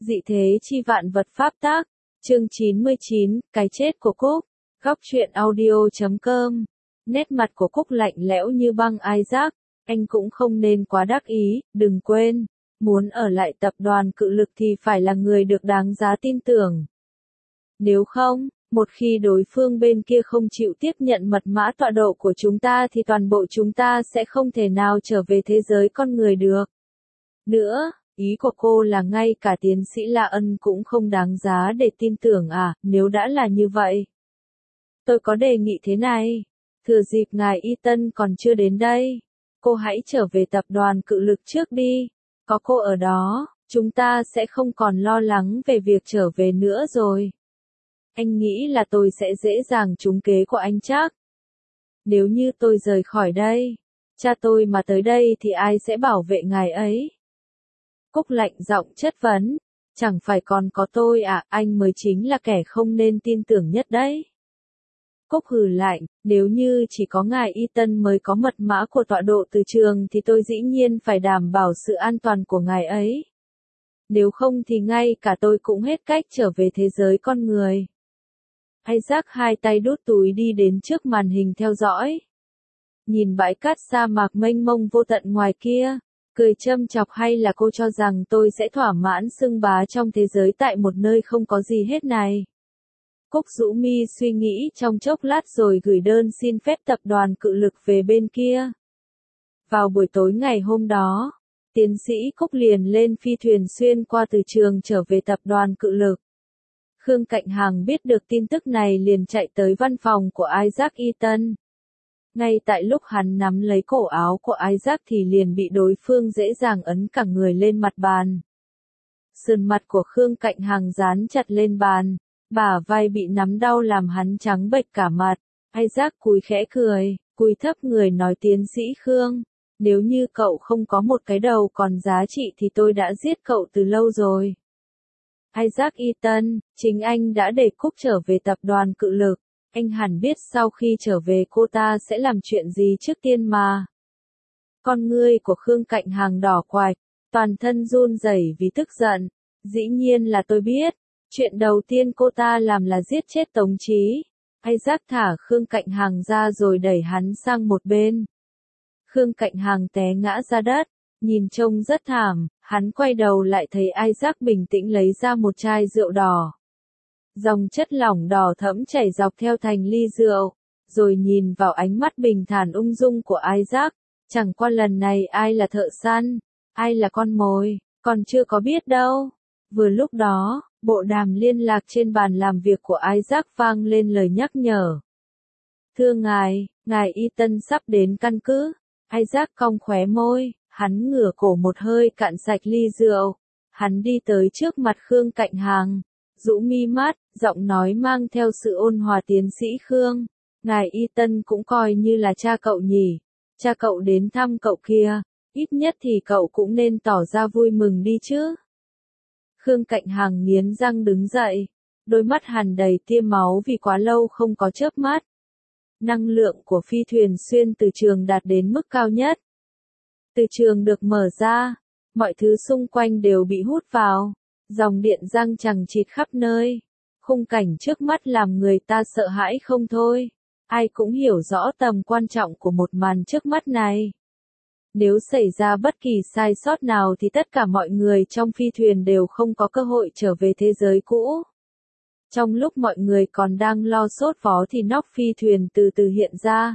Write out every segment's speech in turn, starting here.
Dị thế chi vạn vật pháp tác, chương 99, cái chết của Cúc, góc truyện audio.com. Nét mặt của Cúc lạnh lẽo như băng. Isaac, anh cũng không nên quá đắc ý, đừng quên, muốn ở lại tập đoàn Cự Lực thì phải là người được đáng giá tin tưởng. Nếu không, một khi đối phương bên kia không chịu tiếp nhận mật mã tọa độ của chúng ta thì toàn bộ chúng ta sẽ không thể nào trở về thế giới con người được. Nữa, ý của cô là ngay cả tiến sĩ La Ân cũng không đáng giá để tin tưởng à? Nếu đã là như vậy, tôi có đề nghị thế này. Thừa dịp ngài Ethan còn chưa đến đây, cô hãy trở về tập đoàn Cự Lực trước đi. Có cô ở đó, chúng ta sẽ không còn lo lắng về việc trở về nữa rồi. Anh nghĩ là tôi sẽ dễ dàng trúng kế của anh chắc. Nếu như tôi rời khỏi đây, cha tôi mà tới đây thì ai sẽ bảo vệ ngài ấy? Cúc lạnh giọng chất vấn, chẳng phải còn có tôi à, anh mới chính là kẻ không nên tin tưởng nhất đấy. Cúc hừ lạnh, nếu như chỉ có ngài Ethan mới có mật mã của tọa độ từ trường thì tôi dĩ nhiên phải đảm bảo sự an toàn của ngài ấy. Nếu không thì ngay cả tôi cũng hết cách trở về thế giới con người. Isaac hai tay đút túi đi đến trước màn hình theo dõi. Nhìn bãi cát sa mạc mênh mông vô tận ngoài kia, cười châm chọc, hay là cô cho rằng tôi sẽ thỏa mãn xưng bá trong thế giới tại một nơi không có gì hết này? Cúc rũ mi suy nghĩ trong chốc lát rồi gửi đơn xin phép tập đoàn Cự Lực về bên kia. Vào buổi tối ngày hôm đó, tiến sĩ Cúc liền lên phi thuyền xuyên qua từ trường trở về tập đoàn Cự Lực. Khương Cạnh Hàng biết được tin tức này liền chạy tới văn phòng của Isaac Ethan. Ngay tại lúc hắn nắm lấy cổ áo của Isaac thì liền bị đối phương dễ dàng ấn cả người lên mặt bàn. Sườn mặt của Khương Cạnh Hàng dán chặt lên bàn, bả vai bị nắm đau làm hắn trắng bệch cả mặt. Isaac cúi khẽ cười, cúi thấp người nói, tiến sĩ Khương, nếu như cậu không có một cái đầu còn giá trị thì tôi đã giết cậu từ lâu rồi. Isaac Ethan, chính anh đã để Cúc trở về tập đoàn Cự Lực. Anh hẳn biết sau khi trở về cô ta sẽ làm chuyện gì trước tiên mà. Con ngươi của Khương Cạnh Hàng đỏ quạch, toàn thân run rẩy vì tức giận. Dĩ nhiên là tôi biết. Chuyện đầu tiên cô ta làm là giết chết Tống Chí. Isaac thả Khương Cạnh Hàng ra rồi đẩy hắn sang một bên. Khương Cạnh Hàng té ngã ra đất, nhìn trông rất thảm. Hắn quay đầu lại thấy Isaac bình tĩnh lấy ra một chai rượu đỏ. Dòng chất lỏng đỏ thẫm chảy dọc theo thành ly rượu, rồi nhìn vào ánh mắt bình thản ung dung của Isaac. Chẳng qua lần này ai là thợ săn, ai là con mồi, còn chưa có biết đâu. Vừa lúc đó, bộ đàm liên lạc trên bàn làm việc của Isaac vang lên lời nhắc nhở. Thưa ngài Ethan sắp đến căn cứ. Isaac cong khóe môi, hắn ngửa cổ một hơi cạn sạch ly rượu. Hắn đi tới trước mặt Khương Cạnh Hàng, rũ mi mắt, giọng nói mang theo sự ôn hòa, tiến sĩ Khương, ngài Ethan cũng coi như là cha cậu nhỉ. Cha cậu đến thăm cậu kia, ít nhất thì cậu cũng nên tỏ ra vui mừng đi chứ. Khương Cạnh Hàng nghiến răng đứng dậy, đôi mắt hằn đầy tia máu vì quá lâu không có chớp mắt. Năng lượng của phi thuyền xuyên từ trường đạt đến mức cao nhất. Từ trường được mở ra, mọi thứ xung quanh đều bị hút vào, dòng điện giăng chằng chịt khắp nơi. Khung cảnh trước mắt làm người ta sợ hãi không thôi. Ai cũng hiểu rõ tầm quan trọng của một màn trước mắt này. Nếu xảy ra bất kỳ sai sót nào thì tất cả mọi người trong phi thuyền đều không có cơ hội trở về thế giới cũ. Trong lúc mọi người còn đang lo sốt vó thì nóc phi thuyền từ từ hiện ra.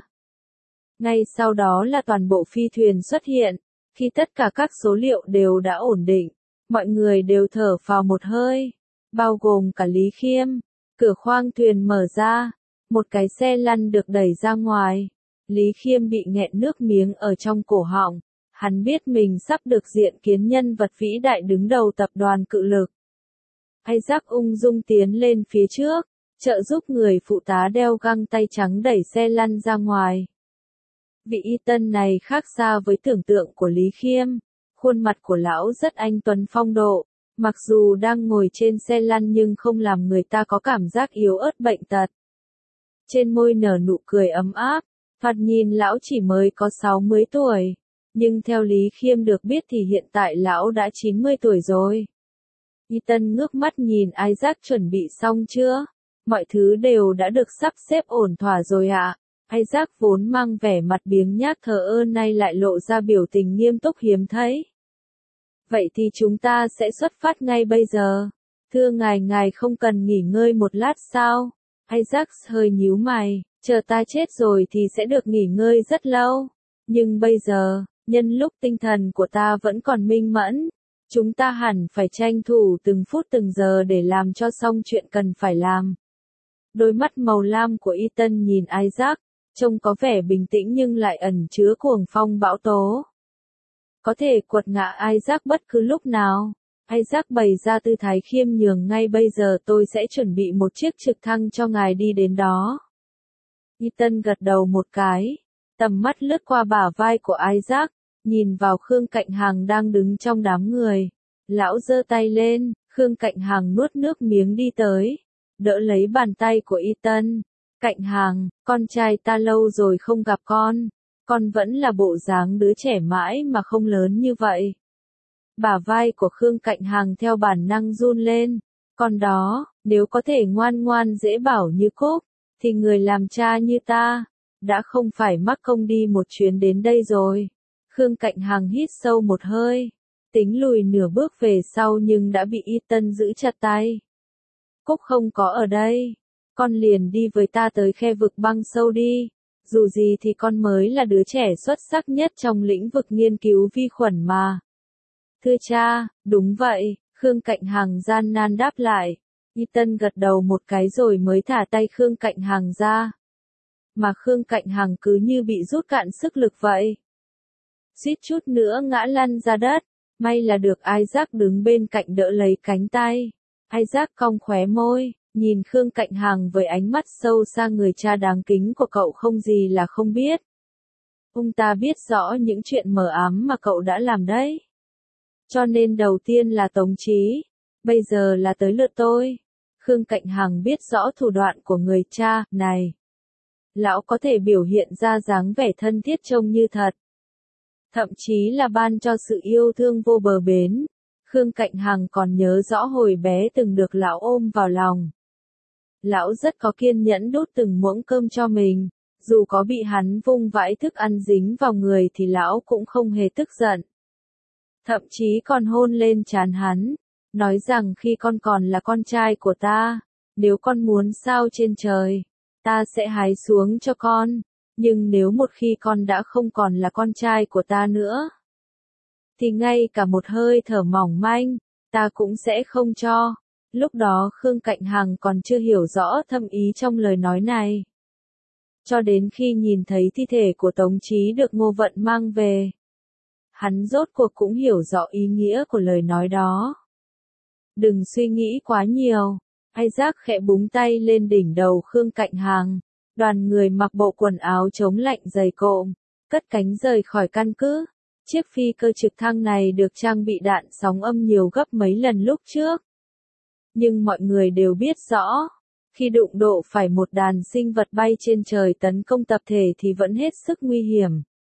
Ngay sau đó là toàn bộ phi thuyền xuất hiện. Khi tất cả các số liệu đều đã ổn định, mọi người đều thở phào một hơi, bao gồm cả Lý Khiêm. Cửa khoang thuyền mở ra, một cái xe lăn được đẩy ra ngoài. Lý Khiêm bị nghẹn nước miếng ở trong cổ họng. Hắn biết mình sắp được diện kiến nhân vật vĩ đại đứng đầu tập đoàn Cự Lực. Isaac ung dung tiến lên phía trước, trợ giúp người phụ tá đeo găng tay trắng đẩy xe lăn ra ngoài. Vị Ethan này khác xa với tưởng tượng của Lý Khiêm. Khuôn mặt của lão rất anh tuấn phong độ, mặc dù đang ngồi trên xe lăn nhưng không làm người ta có cảm giác yếu ớt bệnh tật. Trên môi nở nụ cười ấm áp, thoạt nhìn lão chỉ mới có 60 tuổi, nhưng theo Lý Khiêm được biết thì hiện tại lão đã 90 tuổi rồi. Ethan ngước mắt nhìn Isaac, chuẩn bị xong chưa? Mọi thứ đều đã được sắp xếp ổn thỏa rồi ạ. Isaac vốn mang vẻ mặt biếng nhác thờ ơ nay lại lộ ra biểu tình nghiêm túc hiếm thấy. Vậy thì chúng ta sẽ xuất phát ngay bây giờ. Thưa ngài không cần nghỉ ngơi một lát sao? Isaac hơi nhíu mày, chờ ta chết rồi thì sẽ được nghỉ ngơi rất lâu. Nhưng bây giờ, nhân lúc tinh thần của ta vẫn còn minh mẫn, chúng ta hẳn phải tranh thủ từng phút từng giờ để làm cho xong chuyện cần phải làm. Đôi mắt màu lam của Ethan nhìn Isaac, trông có vẻ bình tĩnh nhưng lại ẩn chứa cuồng phong bão tố. Có thể quật ngã Isaac bất cứ lúc nào. Isaac bày ra tư thái khiêm nhường, ngay bây giờ tôi sẽ chuẩn bị một chiếc trực thăng cho ngài đi đến đó. Ethan gật đầu một cái, tầm mắt lướt qua bả vai của Isaac, nhìn vào Khương Cạnh Hàng đang đứng trong đám người. Lão giơ tay lên, Khương Cạnh Hàng nuốt nước miếng đi tới, đỡ lấy bàn tay của Ethan. Cạnh Hàng, con trai ta lâu rồi không gặp con vẫn là bộ dáng đứa trẻ mãi mà không lớn như vậy. Bả vai của Khương Cạnh Hàng theo bản năng run lên. Con đó, nếu có thể ngoan ngoan dễ bảo như Cúc, thì người làm cha như ta, đã không phải mắc công đi một chuyến đến đây rồi. Khương Cạnh Hàng hít sâu một hơi, tính lùi nửa bước về sau nhưng đã bị Ethan giữ chặt tay. Cúc không có ở đây, con liền đi với ta tới khe vực băng sâu đi. Dù gì thì con mới là đứa trẻ xuất sắc nhất trong lĩnh vực nghiên cứu vi khuẩn mà. Thưa cha, đúng vậy, Khương Cạnh Hàng gian nan đáp lại. Ethan gật đầu một cái rồi mới thả tay Khương Cạnh Hàng ra. Mà Khương Cạnh Hàng cứ như bị rút cạn sức lực vậy. Suýt chút nữa ngã lăn ra đất, may là được Isaac đứng bên cạnh đỡ lấy cánh tay. Isaac cong khóe môi, nhìn Khương Cạnh Hàng với ánh mắt sâu xa, người cha đáng kính của cậu không gì là không biết. Ông ta biết rõ những chuyện mờ ám mà cậu đã làm đấy. Cho nên đầu tiên là Tống Chí, bây giờ là tới lượt tôi. Khương Cạnh Hàng biết rõ thủ đoạn của người cha này. Lão có thể biểu hiện ra dáng vẻ thân thiết trông như thật. Thậm chí là ban cho sự yêu thương vô bờ bến. Khương Cạnh Hàng còn nhớ rõ hồi bé từng được lão ôm vào lòng. Lão rất có kiên nhẫn đút từng muỗng cơm cho mình. Dù có bị hắn vung vãi thức ăn dính vào người thì lão cũng không hề tức giận. Thậm chí còn hôn lên trán hắn, nói rằng khi con còn là con trai của ta, nếu con muốn sao trên trời, ta sẽ hái xuống cho con, nhưng nếu một khi con đã không còn là con trai của ta nữa, thì ngay cả một hơi thở mỏng manh, ta cũng sẽ không cho. Lúc đó Khương Cạnh Hàng còn chưa hiểu rõ thâm ý trong lời nói này. Cho đến khi nhìn thấy thi thể của Tống Chí được Ngô Vận mang về, hắn rốt cuộc cũng hiểu rõ ý nghĩa của lời nói đó. Đừng suy nghĩ quá nhiều. Isaac khẽ búng tay lên đỉnh đầu Khương Cạnh Hàng. Đoàn người mặc bộ quần áo chống lạnh dày cộm, cất cánh rời khỏi căn cứ. Chiếc phi cơ trực thăng này được trang bị đạn sóng âm nhiều gấp mấy lần lúc trước. Nhưng mọi người đều biết rõ, khi đụng độ phải một đàn sinh vật bay trên trời tấn công tập thể thì vẫn hết sức nguy hiểm.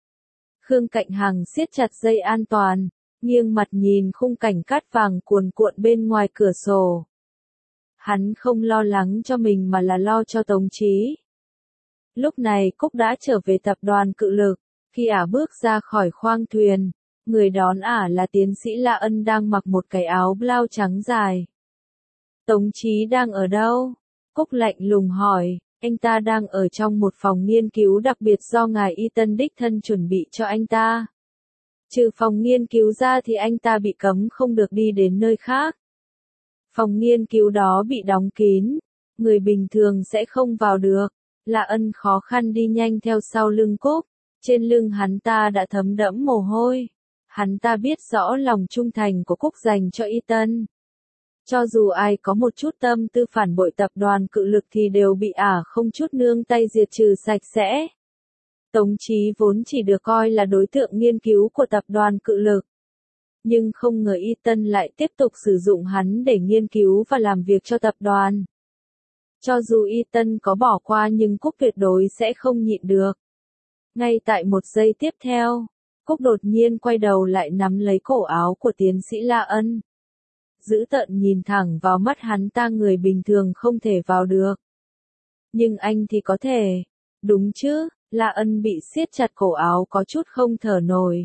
Khương Cạnh Hàng siết chặt dây an toàn, nghiêng mặt nhìn khung cảnh cát vàng cuồn cuộn bên ngoài cửa sổ. Hắn không lo lắng cho mình mà là lo cho Tống Chí. Lúc này Cúc đã trở về tập đoàn Cự Lực, khi ả bước ra khỏi khoang thuyền, người đón ả là tiến sĩ La Ân đang mặc một cái áo blau trắng dài. Tống Chí đang ở đâu? Cúc lạnh lùng hỏi. Anh ta đang ở trong một phòng nghiên cứu đặc biệt do ngài Ethan đích thân chuẩn bị cho anh ta. Trừ phòng nghiên cứu ra thì anh ta bị cấm không được đi đến nơi khác. Phòng nghiên cứu đó bị đóng kín, người bình thường sẽ không vào được. La Ân khó khăn đi nhanh theo sau lưng Cúc, trên lưng hắn ta đã thấm đẫm mồ hôi. Hắn ta biết rõ lòng trung thành của Cúc dành cho Ethan. Cho dù ai có một chút tâm tư phản bội tập đoàn Cự Lực thì đều bị ả không chút nương tay diệt trừ sạch sẽ. Tống Chí vốn chỉ được coi là đối tượng nghiên cứu của tập đoàn Cự Lực. Nhưng không ngờ Ethan lại tiếp tục sử dụng hắn để nghiên cứu và làm việc cho tập đoàn. Cho dù Ethan có bỏ qua nhưng Cúc tuyệt đối sẽ không nhịn được. Ngay tại một giây tiếp theo, Cúc đột nhiên quay đầu lại nắm lấy cổ áo của tiến sĩ La Ân. dữ tợn nhìn thẳng vào mắt hắn ta, người bình thường không thể vào được. Nhưng anh thì có thể. Đúng chứ, La Ân bị siết chặt cổ áo có chút không thở nổi.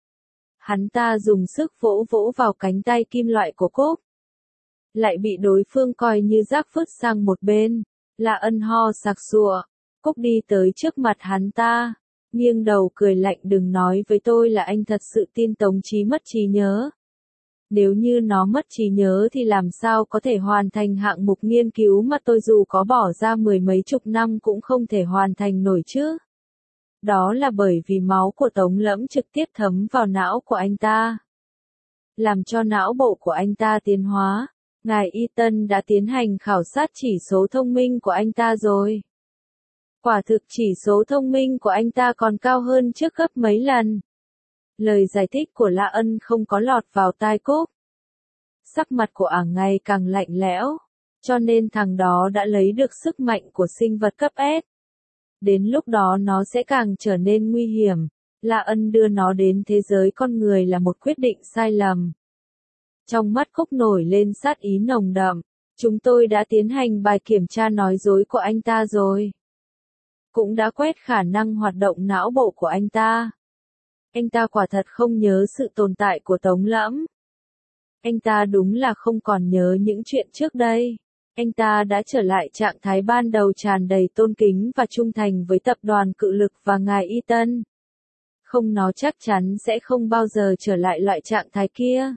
Hắn ta dùng sức vỗ vỗ vào cánh tay kim loại của Cúc. Lại bị đối phương coi như rác vứt sang một bên. La Ân ho sặc sụa. Cúc đi tới trước mặt hắn ta. Nghiêng đầu cười lạnh, đừng nói với tôi là anh thật sự tin Tống Chí mất trí nhớ. Nếu như nó mất trí nhớ thì làm sao có thể hoàn thành hạng mục nghiên cứu mà tôi dù có bỏ ra mười mấy chục năm cũng không thể hoàn thành nổi chứ. Đó là bởi vì máu của Tống Lẫm trực tiếp thấm vào não của anh ta. Làm cho não bộ của anh ta tiến hóa. Ngài Y Tân đã tiến hành khảo sát chỉ số thông minh của anh ta rồi. Quả thực chỉ số thông minh của anh ta còn cao hơn trước gấp mấy lần. Lời giải thích của La Ân không có lọt vào tai Cúc. Sắc mặt của ả ngày càng lạnh lẽo, cho nên thằng đó đã lấy được sức mạnh của sinh vật cấp S. Đến lúc đó nó sẽ càng trở nên nguy hiểm. La Ân đưa nó đến thế giới con người là một quyết định sai lầm. Trong mắt Cúc nổi lên sát ý nồng đậm. Chúng tôi đã tiến hành bài kiểm tra nói dối của anh ta rồi. Cũng đã quét khả năng hoạt động não bộ của anh ta. Anh ta quả thật không nhớ sự tồn tại của Tống Lẫm. Anh ta đúng là không còn nhớ những chuyện trước đây. Anh ta đã trở lại trạng thái ban đầu, tràn đầy tôn kính và trung thành với tập đoàn Cự Lực và ngài Y Tân. Không, nó chắc chắn sẽ không bao giờ trở lại loại trạng thái kia.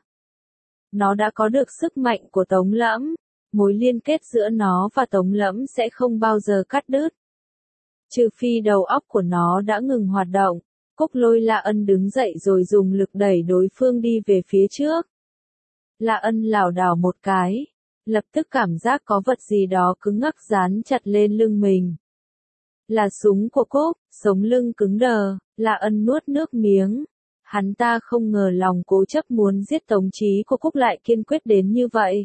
Nó đã có được sức mạnh của Tống Lẫm. Mối liên kết giữa nó và Tống Lẫm sẽ không bao giờ cắt đứt. Trừ phi đầu óc của nó đã ngừng hoạt động. Cúc lôi La Ân đứng dậy rồi dùng lực đẩy đối phương đi về phía trước. La Ân lảo đảo một cái. Lập tức cảm giác có vật gì đó cứng ngắc dán chặt lên lưng mình. Là súng của Cúc, sống lưng cứng đờ. La Ân nuốt nước miếng. Hắn ta không ngờ lòng cố chấp muốn giết Tống Chí của Cúc lại kiên quyết đến như vậy.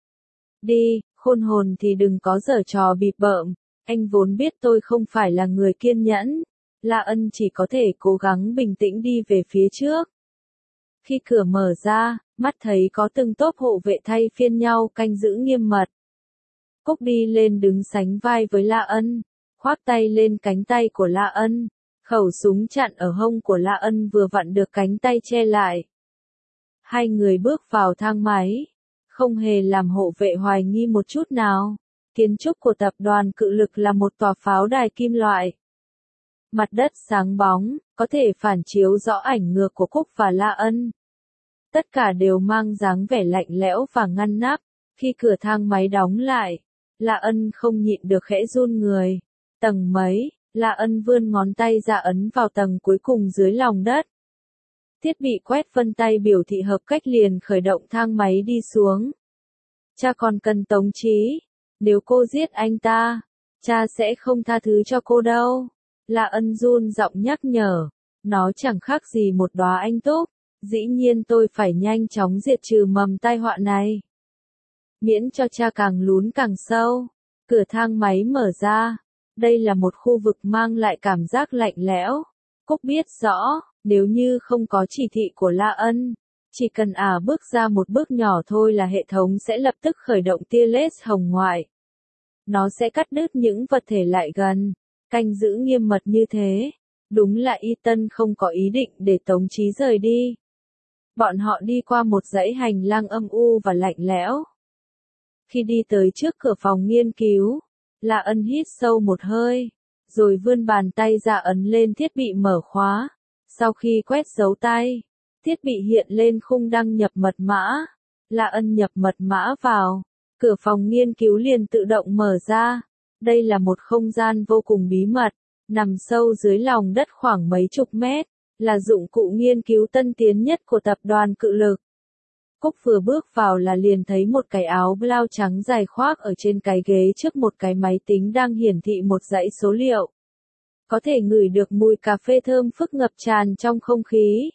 Đi, khôn hồn thì đừng có giở trò bịp bợm. Anh vốn biết tôi không phải là người kiên nhẫn. La Ân chỉ có thể cố gắng bình tĩnh đi về phía trước. Khi cửa mở ra, mắt thấy có từng tốp hộ vệ thay phiên nhau canh giữ nghiêm mật. Cúc đi lên đứng sánh vai với La Ân, khoác tay lên cánh tay của La Ân. Khẩu súng chặn ở hông của La Ân vừa vặn được cánh tay che lại. Hai người bước vào thang máy, không hề làm hộ vệ hoài nghi một chút nào. Kiến trúc của tập đoàn Cự Lực là một tòa pháo đài kim loại. Mặt đất sáng bóng, có thể phản chiếu rõ ảnh ngược của Cúc và La Ân. Tất cả đều mang dáng vẻ lạnh lẽo và ngăn nắp. Khi cửa thang máy đóng lại, La Ân không nhịn được khẽ run người. Tầng mấy, La Ân vươn ngón tay ra ấn vào tầng cuối cùng dưới lòng đất. Thiết bị quét vân tay biểu thị hợp cách liền khởi động thang máy đi xuống. Cha còn cần Tống Chí. Nếu cô giết anh ta, cha sẽ không tha thứ cho cô đâu. La Ân run giọng nhắc nhở. Nó chẳng khác gì một đóa anh túc. Dĩ nhiên tôi phải nhanh chóng diệt trừ mầm tai họa này. Miễn cho cha càng lún càng sâu. Cửa thang máy mở ra. Đây là một khu vực mang lại cảm giác lạnh lẽo. Cúc biết rõ, nếu như không có chỉ thị của La Ân, chỉ cần bước ra một bước nhỏ thôi là hệ thống sẽ lập tức khởi động tia laser hồng ngoại. Nó sẽ cắt đứt những vật thể lại gần, canh giữ nghiêm mật như thế. Đúng là Y Tân không có ý định để Tống Chí rời đi. Bọn họ đi qua một dãy hành lang âm u và lạnh lẽo. Khi đi tới trước cửa phòng nghiên cứu, La Ân hít sâu một hơi, rồi vươn bàn tay ra ấn lên thiết bị mở khóa. Sau khi quét dấu tay, thiết bị hiện lên khung đăng nhập mật mã. La Ân nhập mật mã vào, cửa phòng nghiên cứu liền tự động mở ra. Đây là một không gian vô cùng bí mật, nằm sâu dưới lòng đất khoảng mấy chục mét, là dụng cụ nghiên cứu tân tiến nhất của tập đoàn Cự Lực. Cúc vừa bước vào là liền thấy một cái áo blau trắng dài khoác ở trên cái ghế trước một cái máy tính đang hiển thị một dãy số liệu. Có thể ngửi được mùi cà phê thơm phức ngập tràn trong không khí.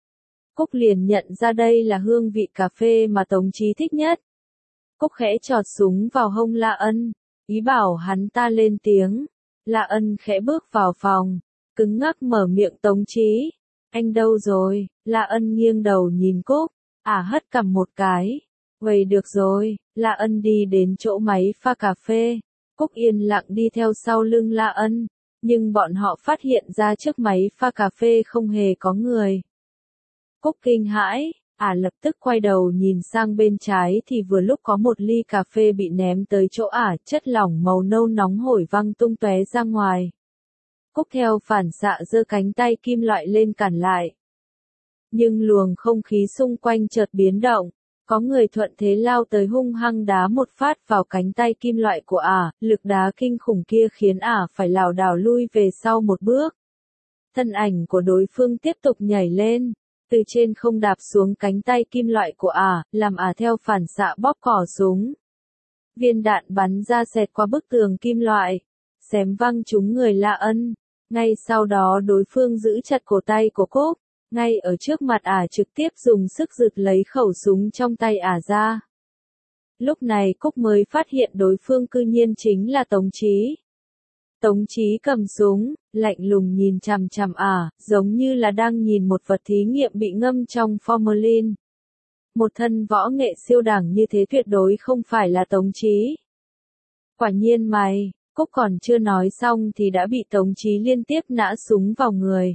Cúc liền nhận ra đây là hương vị cà phê mà Tống Chí thích nhất. Cúc khẽ chọt súng vào hông La Ân, ý bảo hắn ta lên tiếng. La Ân khẽ bước vào phòng, cứng ngắc mở miệng. Tống Chí, anh đâu rồi? La Ân nghiêng đầu nhìn Cúc, hất cằm một cái. Vậy được rồi, La Ân đi đến chỗ máy pha cà phê. Cúc yên lặng đi theo sau lưng La Ân, nhưng bọn họ phát hiện ra trước máy pha cà phê không hề có người. Cúc kinh hãi, lập tức quay đầu nhìn sang bên trái thì vừa lúc có một ly cà phê bị ném tới chỗ chất lỏng màu nâu nóng hổi văng tung tóe ra ngoài. Cúc theo phản xạ giơ cánh tay kim loại lên cản lại. Nhưng luồng không khí xung quanh chợt biến động, có người thuận thế lao tới hung hăng đá một phát vào cánh tay kim loại của lực đá kinh khủng kia khiến phải lảo đảo lui về sau một bước. Thân ảnh của đối phương tiếp tục nhảy lên, từ trên không đạp xuống cánh tay kim loại của làm theo phản xạ bóp cò súng. Viên đạn bắn ra xẹt qua bức tường kim loại, xém văng trúng người La Ân. Ngay sau đó đối phương giữ chặt cổ tay của Cúc, ngay ở trước mặt trực tiếp dùng sức giật lấy khẩu súng trong tay ra. Lúc này Cúc mới phát hiện đối phương cư nhiên chính là Tống Chí. Tống Chí cầm súng, lạnh lùng nhìn chằm chằm giống như là đang nhìn một vật thí nghiệm bị ngâm trong formalin. Một thân võ nghệ siêu đẳng như thế tuyệt đối không phải là Tống Chí. Quả nhiên mày, Cúc còn chưa nói xong thì đã bị Tống Chí liên tiếp nã súng vào người.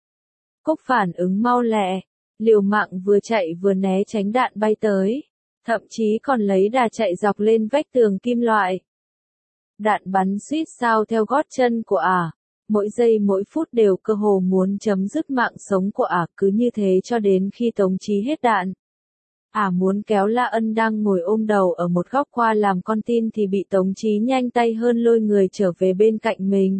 Cúc phản ứng mau lẹ, liều mạng vừa chạy vừa né tránh đạn bay tới, thậm chí còn lấy đà chạy dọc lên vách tường kim loại. Đạn bắn suýt sao theo gót chân của mỗi giây mỗi phút đều cơ hồ muốn chấm dứt mạng sống của cứ như thế cho đến khi Tống Chí hết đạn. Muốn kéo La Ân đang ngồi ôm đầu ở một góc qua làm con tin thì bị Tống Chí nhanh tay hơn lôi người trở về bên cạnh mình.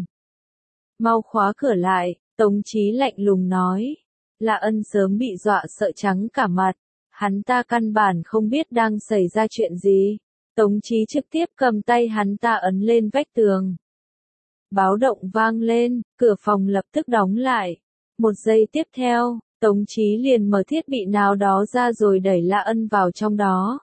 Mau khóa cửa lại, Tống Chí lạnh lùng nói. La Ân sớm bị dọa sợ trắng cả mặt, hắn ta căn bản không biết đang xảy ra chuyện gì. Tống Chí trực tiếp cầm tay hắn ta ấn lên vách tường. Báo động vang lên, cửa phòng lập tức đóng lại. Một giây tiếp theo, Tống Chí liền mở thiết bị nào đó ra rồi đẩy La Ân vào trong đó.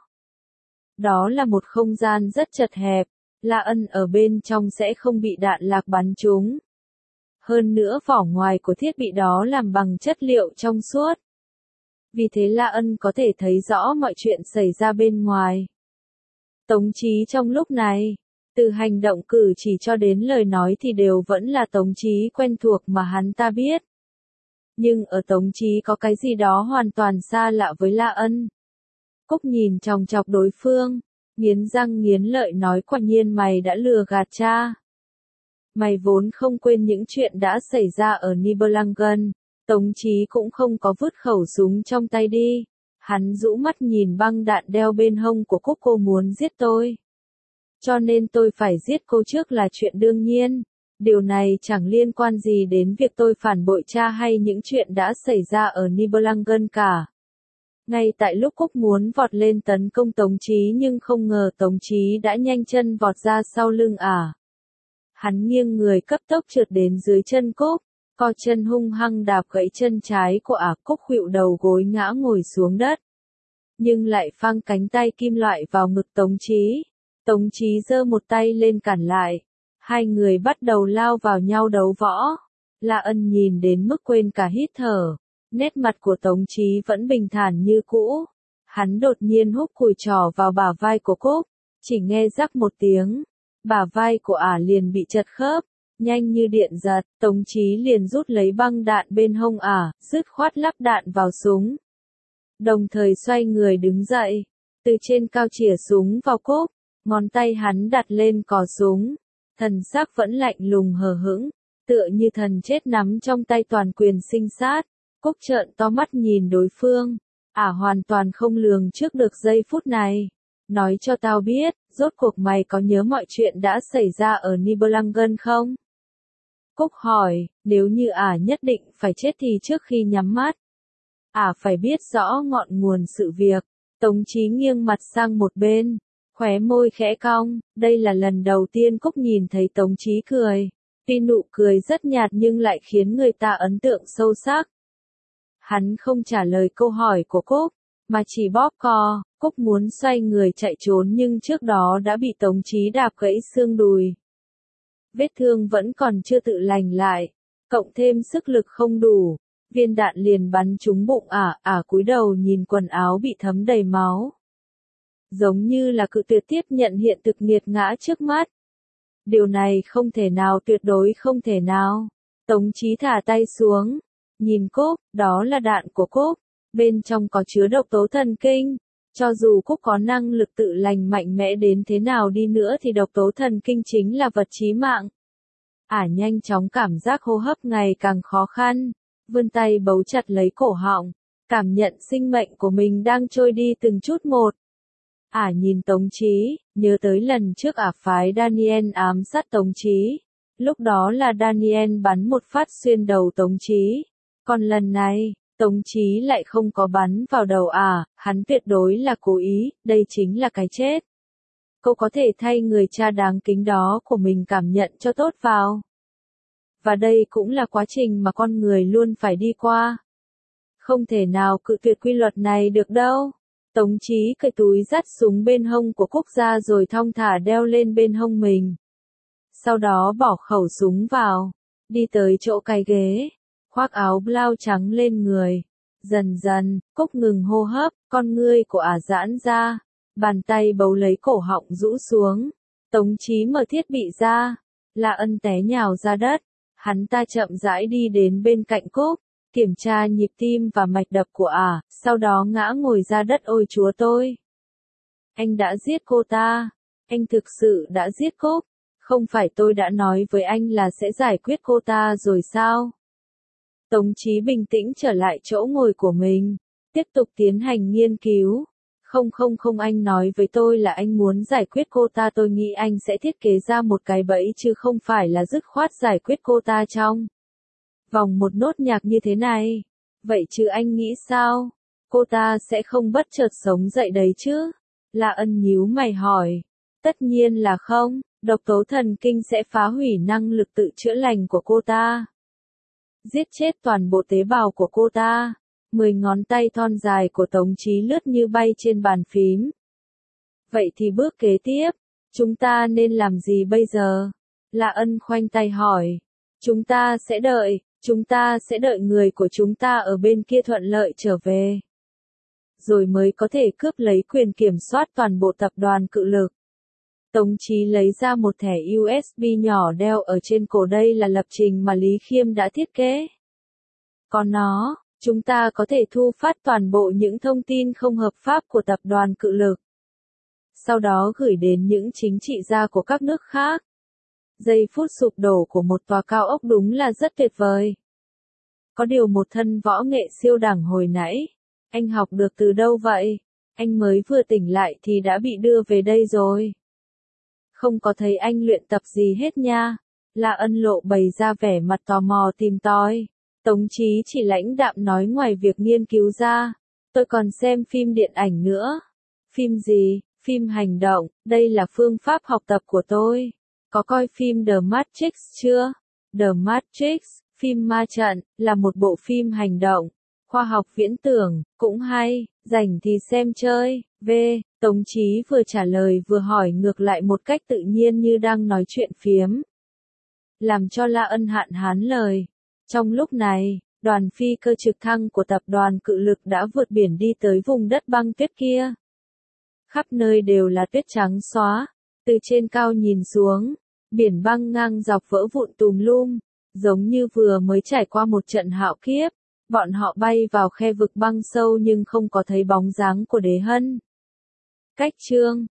Đó là một không gian rất chật hẹp, La Ân ở bên trong sẽ không bị đạn lạc bắn trúng. Hơn nữa vỏ ngoài của thiết bị đó làm bằng chất liệu trong suốt. Vì thế La Ân có thể thấy rõ mọi chuyện xảy ra bên ngoài. Tống Chí trong lúc này, từ hành động cử chỉ cho đến lời nói thì đều vẫn là Tống Chí quen thuộc mà hắn ta biết. Nhưng ở Tống Chí có cái gì đó hoàn toàn xa lạ với La Ân. Cúc nhìn chòng chọc đối phương, nghiến răng nghiến lợi nói quả nhiên mày đã lừa gạt cha. Mày vốn không quên những chuyện đã xảy ra ở Nibelungen, Tống Chí cũng không có vứt khẩu súng trong tay đi. Hắn rũ mắt nhìn băng đạn đeo bên hông của Cúc, cô muốn giết tôi. Cho nên tôi phải giết cô trước là chuyện đương nhiên. Điều này chẳng liên quan gì đến việc tôi phản bội cha hay những chuyện đã xảy ra ở Nibelungen cả. Ngay tại lúc Cúc muốn vọt lên tấn công Tống Chí nhưng không ngờ Tống Chí đã nhanh chân vọt ra sau lưng Hắn nghiêng người cấp tốc trượt đến dưới chân Cúc, co chân hung hăng đạp gãy chân trái của Cúc khuỵu đầu gối ngã ngồi xuống đất. Nhưng lại phang cánh tay kim loại vào ngực Tống Chí. Tống Chí giơ một tay lên cản lại. Hai người bắt đầu lao vào nhau đấu võ. La Ân nhìn đến mức quên cả hít thở. Nét mặt của Tống Chí vẫn bình thản như cũ. Hắn đột nhiên húc cùi trỏ vào bả vai của Cúc. Chỉ nghe rắc một tiếng. Bả vai của liền bị chật khớp. Nhanh như điện giật, Tống Chí liền rút lấy băng đạn bên hông dứt khoát lắp đạn vào súng. Đồng thời xoay người đứng dậy. Từ trên cao chĩa súng vào Cúc. Ngón tay hắn đặt lên cò súng. Thần sắc vẫn lạnh lùng hờ hững, tựa như thần chết nắm trong tay toàn quyền sinh sát. Cúc trợn to mắt nhìn đối phương, hoàn toàn không lường trước được giây phút này. Nói cho tao biết, rốt cuộc mày có nhớ mọi chuyện đã xảy ra ở Nibelungen không? Cúc hỏi, nếu như nhất định phải chết thì trước khi nhắm mắt. Phải biết rõ ngọn nguồn sự việc. Tống Chí nghiêng mặt sang một bên. Khóe môi khẽ cong, đây là lần đầu tiên Cúc nhìn thấy Tống Chí cười. Tuy nụ cười rất nhạt nhưng lại khiến người ta ấn tượng sâu sắc. Hắn không trả lời câu hỏi của Cúc, mà chỉ bóp cò. Cúc muốn xoay người chạy trốn nhưng trước đó đã bị Tống Chí đạp gãy xương đùi. Vết thương vẫn còn chưa tự lành lại, cộng thêm sức lực không đủ, viên đạn liền bắn trúng bụng cúi đầu nhìn quần áo bị thấm đầy máu. giống như là cự tuyệt tiếp nhận hiện thực nghiệt ngã trước mắt. Điều này không thể nào, tuyệt đối không thể nào. Tống Chí thả tay xuống, nhìn Cúc, đó là đạn của Cúc, bên trong có chứa độc tố thần kinh. Cho dù Cúc có năng lực tự lành mạnh mẽ đến thế nào đi nữa thì độc tố thần kinh chính là vật chí mạng. Nhanh chóng cảm giác hô hấp ngày càng khó khăn, vươn tay bấu chặt lấy cổ họng, cảm nhận sinh mệnh của mình đang trôi đi từng chút một. Nhìn Tống Chí, nhớ tới lần trước phái Daniel ám sát Tống Chí. Lúc đó là Daniel bắn một phát xuyên đầu Tống Chí. Còn lần này, Tống Chí lại không có bắn vào đầu hắn tuyệt đối là cố ý, đây chính là cái chết. Cô có thể thay người cha đáng kính đó của mình cảm nhận cho tốt vào. Và đây cũng là quá trình mà con người luôn phải đi qua. Không thể nào cự tuyệt quy luật này được đâu. Tống Chí cởi túi dắt súng bên hông của Cúc ra rồi thong thả đeo lên bên hông mình. Sau đó bỏ khẩu súng vào, đi tới chỗ cái ghế, khoác áo blau trắng lên người. Dần dần, Cúc ngừng hô hấp, con ngươi của giãn ra, bàn tay bấu lấy cổ họng rũ xuống. Tống Chí mở thiết bị ra, La Ân té nhào ra đất. Hắn ta chậm rãi đi đến bên cạnh Cúc, kiểm tra nhịp tim và mạch đập của sau đó ngã ngồi ra đất. Ôi chúa tôi! Anh đã giết cô ta. Anh thực sự đã giết Cúc. Không phải tôi đã nói với anh là sẽ giải quyết cô ta rồi sao? Tống Chí bình tĩnh trở lại chỗ ngồi của mình, tiếp tục tiến hành nghiên cứu. Không, anh nói với tôi là anh muốn giải quyết cô ta, tôi nghĩ anh sẽ thiết kế ra một cái bẫy chứ không phải là dứt khoát giải quyết cô ta trong vòng một nốt nhạc như thế này. Vậy chứ anh nghĩ sao? Cô ta sẽ không bất chợt sống dậy đấy chứ? La Ân nhíu mày hỏi. Tất nhiên là không, độc tố thần kinh sẽ phá hủy năng lực tự chữa lành của cô ta. Giết chết toàn bộ tế bào của cô ta. 10 ngón tay thon dài của Tống Chí lướt như bay trên bàn phím. Vậy thì bước kế tiếp, chúng ta nên làm gì bây giờ? La Ân khoanh tay hỏi. Chúng ta sẽ đợi người của chúng ta ở bên kia thuận lợi trở về. Rồi mới có thể cướp lấy quyền kiểm soát toàn bộ tập đoàn Cự Lực. Tống Chí lấy ra một thẻ USB nhỏ đeo ở trên cổ, đây là lập trình mà Lý Khiêm đã thiết kế. Có nó, chúng ta có thể thu phát toàn bộ những thông tin không hợp pháp của tập đoàn Cự Lực. Sau đó gửi đến những chính trị gia của các nước khác. Giây phút sụp đổ của một tòa cao ốc đúng là rất tuyệt vời. Có điều một thân võ nghệ siêu đẳng hồi nãy, anh học được từ đâu vậy? Anh mới vừa tỉnh lại thì đã bị đưa về đây rồi. Không có thấy anh luyện tập gì hết nha. La Ân lộ bày ra vẻ mặt tò mò tìm tòi. Tống Chí chỉ lãnh đạm nói, ngoài việc nghiên cứu ra, tôi còn xem phim điện ảnh nữa. Phim gì? Phim hành động, đây là phương pháp học tập của tôi. Có coi phim The Matrix chưa? The Matrix, phim ma trận, là một bộ phim hành động, khoa học viễn tưởng, cũng hay, rảnh thì xem chơi. Tống Chí vừa trả lời vừa hỏi ngược lại một cách tự nhiên như đang nói chuyện phiếm. Làm cho La Ân hạn hán lời. Trong lúc này, đoàn phi cơ trực thăng của tập đoàn Cự Lực đã vượt biển đi tới vùng đất băng tuyết kia. Khắp nơi đều là tuyết trắng xóa, từ trên cao nhìn xuống, biển băng ngang dọc vỡ vụn tùm lum, giống như vừa mới trải qua một trận hạo kiếp. Bọn họ bay vào khe vực băng sâu nhưng không có thấy bóng dáng của Đế Hân. Cách chương